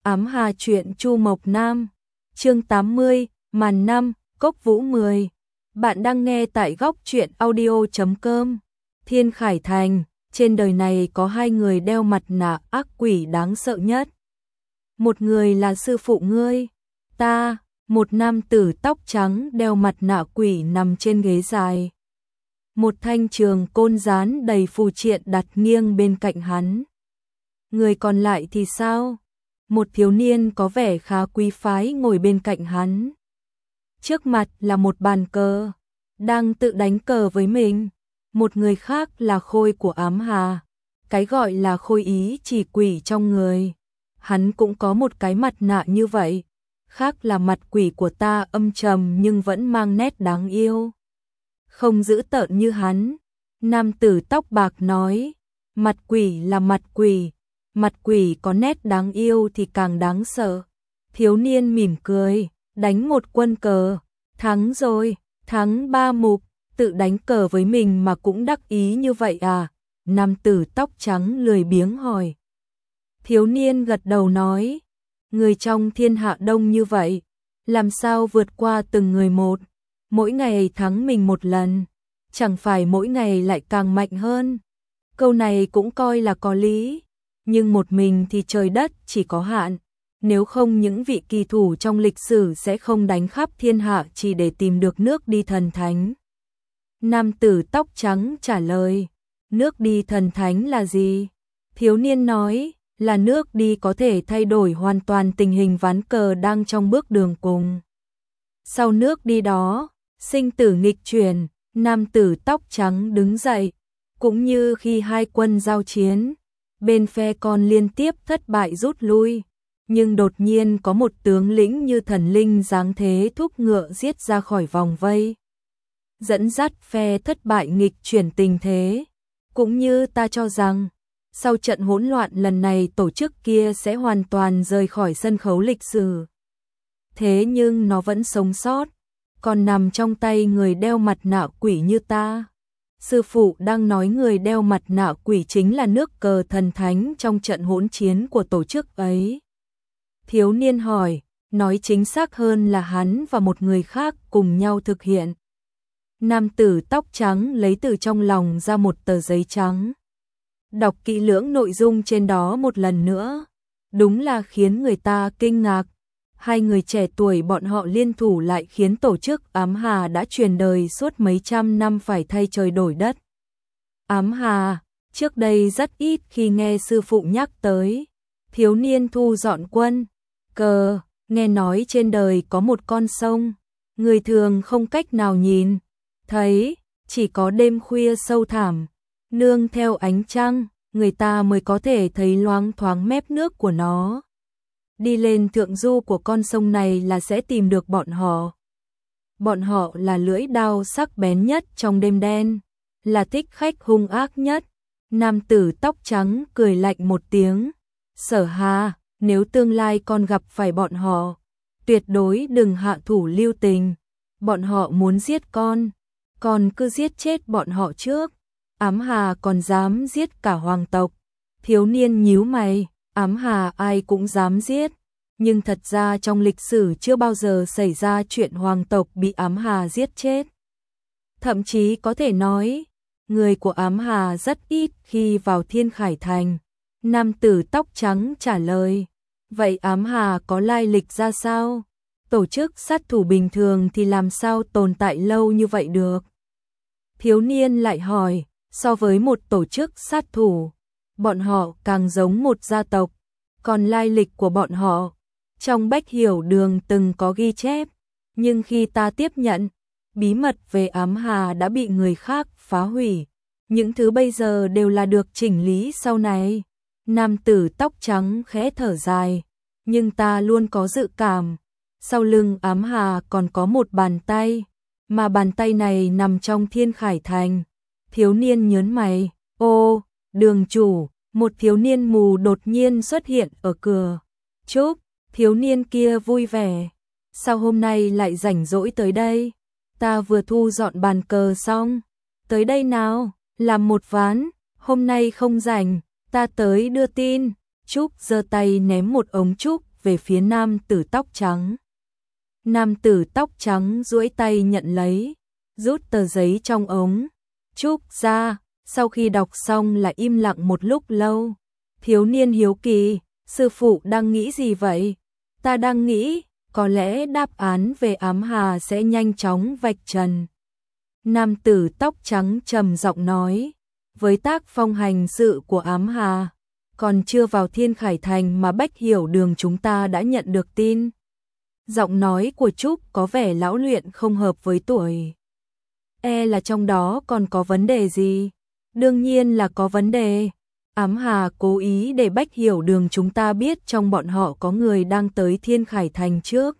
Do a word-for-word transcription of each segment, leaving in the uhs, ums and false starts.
Ám Hà truyện Chu Mộc Nam, chương tám mươi, màn năm, Cốc Vũ mười. Bạn đang nghe tại góc truyện audio chấm com. Thiên Khải Thành, trên đời này có hai người đeo mặt nạ ác quỷ đáng sợ nhất. Một người là sư phụ ngươi, ta, một nam tử tóc trắng đeo mặt nạ quỷ nằm trên ghế dài. Một thanh trường côn dán đầy phù triện đặt nghiêng bên cạnh hắn. Người còn lại thì sao? Một thiếu niên có vẻ khá quý phái ngồi bên cạnh hắn. Trước mặt là một bàn cờ, đang tự đánh cờ với mình. Một người khác là khôi của Ám Hà, cái gọi là khôi ý chỉ quỷ trong người. Hắn cũng có một cái mặt nạ như vậy, khác là mặt quỷ của ta âm trầm nhưng vẫn mang nét đáng yêu. Không dữ tợn như hắn, nam tử tóc bạc nói, mặt quỷ là mặt quỷ. Mặt quỷ có nét đáng yêu thì càng đáng sợ. Thiếu niên mỉm cười, đánh một quân cờ, thắng rồi, thắng ba mục, tự đánh cờ với mình mà cũng đắc ý như vậy à? Nam tử tóc trắng lười biếng hỏi. Thiếu niên gật đầu nói, người trong thiên hạ đông như vậy, làm sao vượt qua từng người một, mỗi ngày thắng mình một lần, chẳng phải mỗi ngày lại càng mạnh hơn. Câu này cũng coi là có lý. Nhưng một mình thì trời đất chỉ có hạn, nếu không những vị kỳ thủ trong lịch sử sẽ không đánh khắp thiên hạ chỉ để tìm được nước đi thần thánh. Nam tử tóc trắng trả lời, nước đi thần thánh là gì? Thiếu niên nói, là nước đi có thể thay đổi hoàn toàn tình hình ván cờ đang trong bước đường cùng. Sau nước đi đó, sinh tử nghịch chuyển, nam tử tóc trắng đứng dậy, cũng như khi hai quân giao chiến. Bên phe con liên tiếp thất bại rút lui, nhưng đột nhiên có một tướng lĩnh như thần linh giáng thế thúc ngựa giết ra khỏi vòng vây, dẫn dắt phe thất bại nghịch chuyển tình thế. Cũng như ta cho rằng, sau trận hỗn loạn lần này tổ chức kia sẽ hoàn toàn rời khỏi sân khấu lịch sử. Thế nhưng nó vẫn sống sót, còn nằm trong tay người đeo mặt nạ quỷ như ta. Sư phụ đang nói người đeo mặt nạ quỷ chính là nước cờ thần thánh trong trận hỗn chiến của tổ chức ấy. Thiếu niên hỏi, nói chính xác hơn là hắn và một người khác cùng nhau thực hiện. Nam tử tóc trắng lấy từ trong lòng ra một tờ giấy trắng. Đọc kỹ lưỡng nội dung trên đó một lần nữa. Đúng là khiến người ta kinh ngạc. Hai người trẻ tuổi bọn họ liên thủ lại khiến tổ chức Ám Hà đã truyền đời suốt mấy trăm năm phải thay trời đổi đất. Ám Hà, trước đây rất ít khi nghe sư phụ nhắc tới. Thiếu niên thu dọn quân, cờ, nghe nói trên đời có một con sông, người thường không cách nào nhìn, thấy, chỉ có đêm khuya sâu thẳm, nương theo ánh trăng, người ta mới có thể thấy loáng thoáng mép nước của nó. Đi lên thượng du của con sông này là sẽ tìm được bọn họ. Bọn họ là lưỡi đao sắc bén nhất trong đêm đen, là thích khách hung ác nhất. Nam tử tóc trắng cười lạnh một tiếng. Sở Hà, nếu tương lai con gặp phải bọn họ, tuyệt đối đừng hạ thủ lưu tình. Bọn họ muốn giết con, con cứ giết chết bọn họ trước. Ám Hà còn dám giết cả hoàng tộc. Thiếu niên nhíu mày. Ám Hà ai cũng dám giết, nhưng thật ra trong lịch sử chưa bao giờ xảy ra chuyện hoàng tộc bị Ám Hà giết chết. Thậm chí có thể nói, người của Ám Hà rất ít khi vào Thiên Khải Thành. Nam tử tóc trắng trả lời, vậy Ám Hà có lai lịch ra sao? Tổ chức sát thủ bình thường thì làm sao tồn tại lâu như vậy được? Thiếu niên lại hỏi, so với một tổ chức sát thủ, bọn họ càng giống một gia tộc, còn lai lịch của bọn họ, trong Bách Hiểu Đường từng có ghi chép, nhưng khi ta tiếp nhận, bí mật về Ám Hà đã bị người khác phá hủy, những thứ bây giờ đều là được chỉnh lý sau này. Nam tử tóc trắng khẽ thở dài, nhưng ta luôn có dự cảm, sau lưng Ám Hà còn có một bàn tay, mà bàn tay này nằm trong Thiên Khải Thành. Thiếu niên nhớn mày, ô, đường chủ. Một thiếu niên mù đột nhiên xuất hiện ở cửa. Chúc, thiếu niên kia vui vẻ. Sao hôm nay lại rảnh rỗi tới đây? Ta vừa thu dọn bàn cờ xong. Tới đây nào, làm một ván. Hôm nay không rảnh, ta tới đưa tin. Trúc giơ tay ném một ống trúc về phía nam tử tóc trắng. Nam tử tóc trắng duỗi tay nhận lấy, rút tờ giấy trong ống, Trúc ra, sau khi đọc xong là im lặng một lúc lâu. Thiếu niên hiếu kỳ, sư phụ đang nghĩ gì vậy? Ta đang nghĩ, có lẽ đáp án về ám hà sẽ nhanh chóng vạch trần. Nam tử tóc trắng trầm giọng nói, với tác phong hành sự của ám hà, còn chưa vào Thiên Khải Thành mà Bách Hiểu Đường chúng ta đã nhận được tin. Giọng nói của Trúc có vẻ lão luyện không hợp với tuổi. E là trong đó còn có vấn đề gì? Đương nhiên là có vấn đề. Ám hà cố ý để Bách Hiểu Đường chúng ta biết trong bọn họ có người đang tới Thiên Khải Thành trước.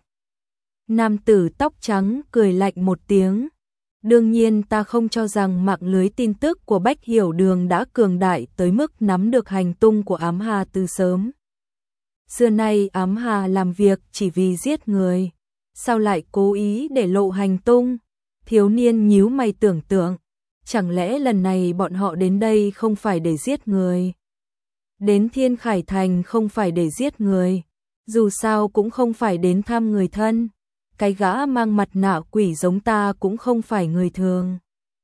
Nam tử tóc trắng cười lạnh một tiếng. Đương nhiên ta không cho rằng mạng lưới tin tức của Bách Hiểu Đường đã cường đại tới mức nắm được hành tung của ám hà từ sớm. Xưa nay ám hà làm việc chỉ vì giết người, sao lại cố ý để lộ hành tung? Thiếu niên nhíu mày tưởng tượng, chẳng lẽ lần này bọn họ đến đây không phải để giết người? Đến Thiên Khải Thành không phải để giết người, dù sao cũng không phải đến thăm người thân. Cái gã mang mặt nạ quỷ giống ta cũng không phải người thường.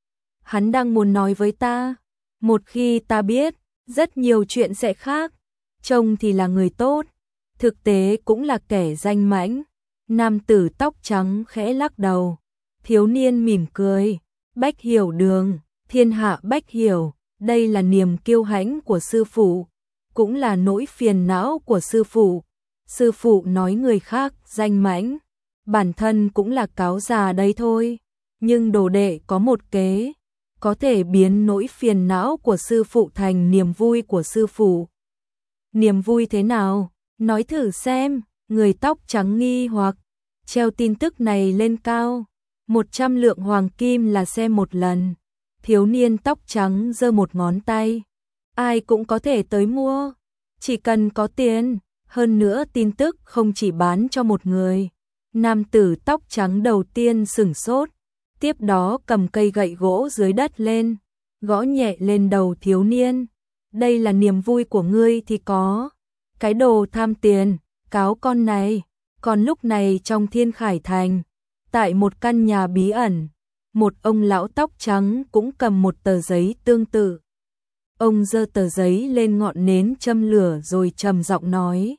Hắn đang muốn nói với ta, một khi ta biết, rất nhiều chuyện sẽ khác. Trông thì là người tốt, thực tế cũng là kẻ danh mãnh. Nam tử tóc trắng khẽ lắc đầu. Thiếu niên mỉm cười. Bách Hiểu Đường, thiên hạ Bách Hiểu, đây là niềm kiêu hãnh của sư phụ, cũng là nỗi phiền não của sư phụ. Sư phụ nói người khác danh mãnh, bản thân cũng là cáo già đấy thôi. Nhưng đồ đệ có một kế, có thể biến nỗi phiền não của sư phụ thành niềm vui của sư phụ. Niềm vui thế nào? Nói thử xem. Người tóc trắng nghi hoặc, treo tin tức này lên cao. Một trăm lượng hoàng kim là xem một lần. Thiếu niên tóc trắng giơ một ngón tay. Ai cũng có thể tới mua, chỉ cần có tiền. Hơn nữa tin tức không chỉ bán cho một người. Nam tử tóc trắng đầu tiên sửng sốt, tiếp đó cầm cây gậy gỗ dưới đất lên, gõ nhẹ lên đầu thiếu niên. Đây là niềm vui của ngươi thì có. Cái đồ tham tiền, cáo con này. Còn lúc này trong Thiên Khải Thành, tại một căn nhà bí ẩn, một ông lão tóc trắng cũng cầm một tờ giấy tương tự. Ông giơ tờ giấy lên ngọn nến châm lửa rồi trầm giọng nói.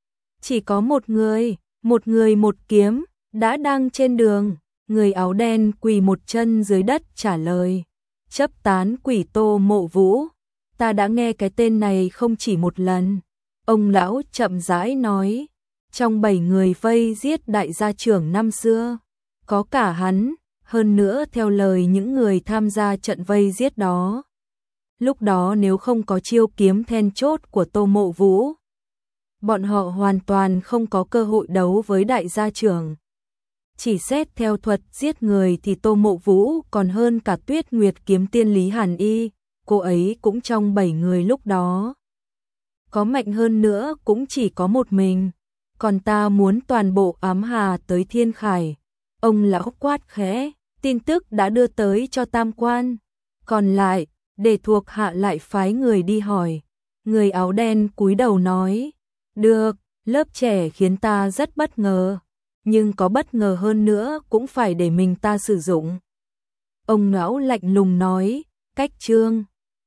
Chỉ có một người, một người một kiếm, đã đang trên đường. Người áo đen quỳ một chân dưới đất trả lời. Chấp tán quỷ Tô Mộ Vũ, ta đã nghe cái tên này không chỉ một lần. Ông lão chậm rãi nói. Trong bảy người vây giết đại gia trưởng năm xưa, có cả hắn, hơn nữa theo lời những người tham gia trận vây giết đó. Lúc đó nếu không có chiêu kiếm then chốt của Tô Mộ Vũ, bọn họ hoàn toàn không có cơ hội đấu với đại gia trưởng. Chỉ xét theo thuật giết người thì Tô Mộ Vũ còn hơn cả Tuyết Nguyệt kiếm tiên Lý Hàn Y, cô ấy cũng trong bảy người lúc đó. Có mạnh hơn nữa cũng chỉ có một mình, còn ta muốn toàn bộ ám hà tới Thiên Khải. Ông lão quát khẽ, tin tức đã đưa tới cho tam quan, còn lại, để thuộc hạ lại phái người đi hỏi. Người áo đen cúi đầu nói, được, lớp trẻ khiến ta rất bất ngờ, nhưng có bất ngờ hơn nữa cũng phải để mình ta sử dụng. Ông lão lạnh lùng nói, cách chương.